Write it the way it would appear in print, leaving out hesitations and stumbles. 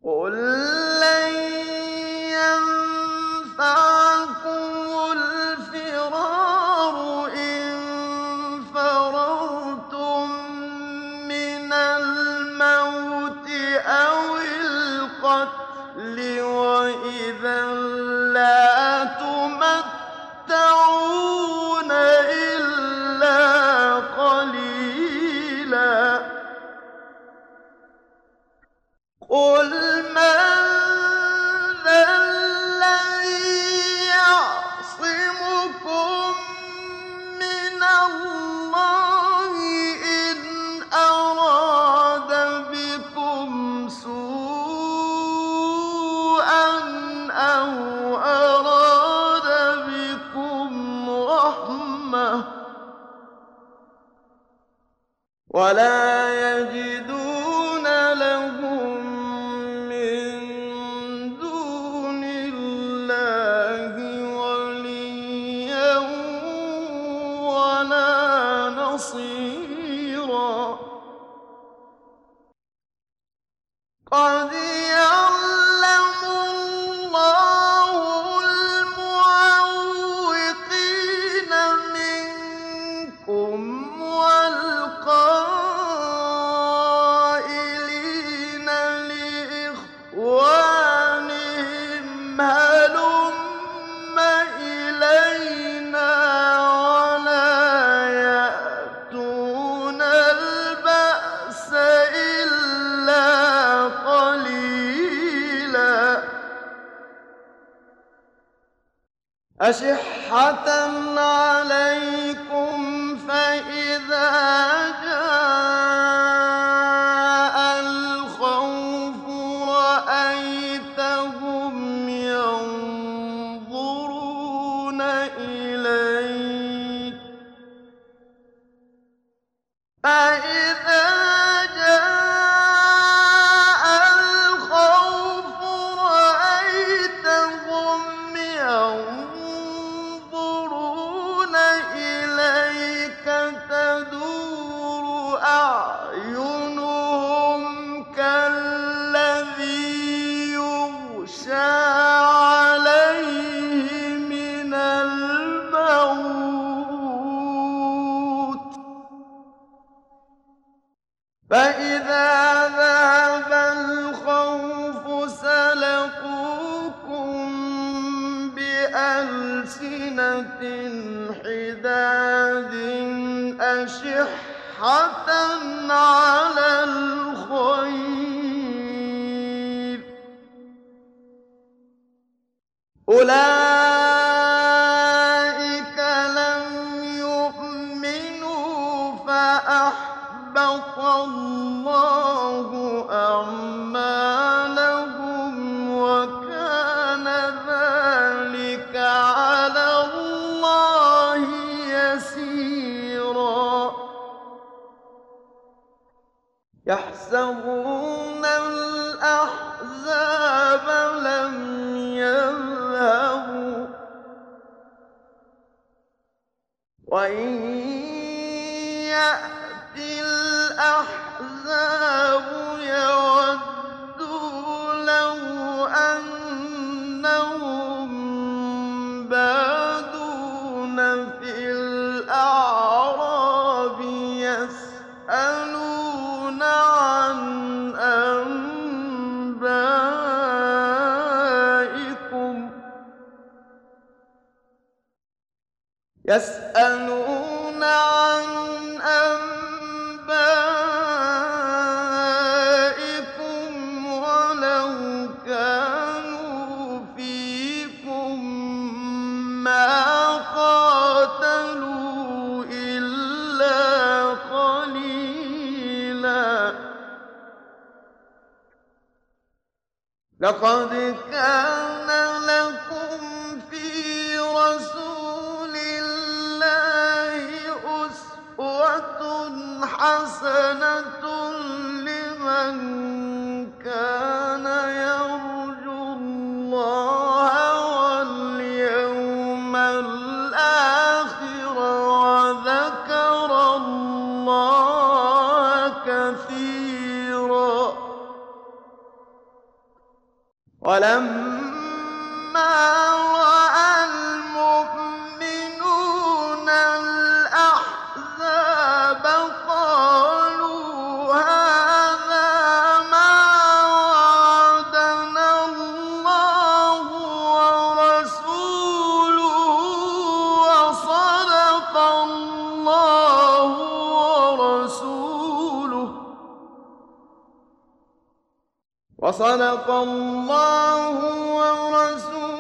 قُل لَّن يَنفَعَكُمُ الْفِرَارُ إِن فَرَرْتُم مِّنَ الْمَوْتِ أَوِ الْقَتْلِ وَإِذًا لَّا تُمَتَّعُونَ إِلَّا قَلِيلًا قُلْ مَن ذَا الَّذِي يَعْصِمُكُم مِّنَ اللَّهِ إِنْ أَرَادَ بِكُمْ سُوءًا أَوْ أَرَادَ بِكُمْ رَحْمَةً ۚ وَلَا يَجِدُونَ لَهُم مِّن دُونِ اللَّهِ وَلِيًّا وَلَا نَصِيرًا قَدْ يَعْلَمُ اللَّهُ الْمُعَوِّقِينَ مِنكُمْ وَالْقَائِلِينَ لِإِخْوَانِهِمْ هَلُمَّ إِلَيْنَا وَلَا يَأْتُونَ الْبَأْسَ إِلَّا قَلِيلًا أَشِحَّةً عَلَيْكُمْ فَإِذَا جَاءَ الْخَوْفُ رَأَيْتَهُمْ يَنظُرُونَ إِلَيْكَ تَدُورُ أَعْيُنُهُمْ كَالَّذِي يُغْشَىٰ عَلَيْهِ مِنَ الْمَوْتِ ۖ فَإِذَا ذَهَبَ الْخَوْفُ سَلَقُوكُم بِأَلْسِنَةٍ حِدَادٍ أَشِحَّةً عَلَى الْخَيْرِ ۚ أُولَٰئِكَ لَمْ يُؤْمِنُوا فَأَحْبَطَ اللَّهُ أَعْمَالَهُمْ وَكَانَ ذَٰلِكَ عَلَى اللَّهِ يَسِيرًا يَحْسَبُونَ الْأَحْزَابَ لَمْ يَذْهَبُوا ۖ وَإِن يَأْتِ الْأَحْزَابُ يَوَدُّوا لَوْ أَنَّهُم بَادُونَ فِي الْأَعْرَابِ يَسْأَلُونَ عَنْ أَنبَائِكُمْ وَلَوْ كَانُوا فِيكُم مَّا قَاتَلُوا إِلَّا قَلِيلًا لَقَدْ كَانَ لَكُمْ فِي رَسُولِ اللَّهِ أُسْوَةٌ حَسَنَةٌ لِّمَن كَانَ يَرْجُو اللَّهَ وَالْيَوْمَ الْآخِرَ وَذَكَرَ اللَّهَ كَثِيرًا ولما رأى المؤمنون الأحزاب قالوا هذا ما وعدنا الله ورسوله وصدق الله ورسوله وصدق الله ورسوله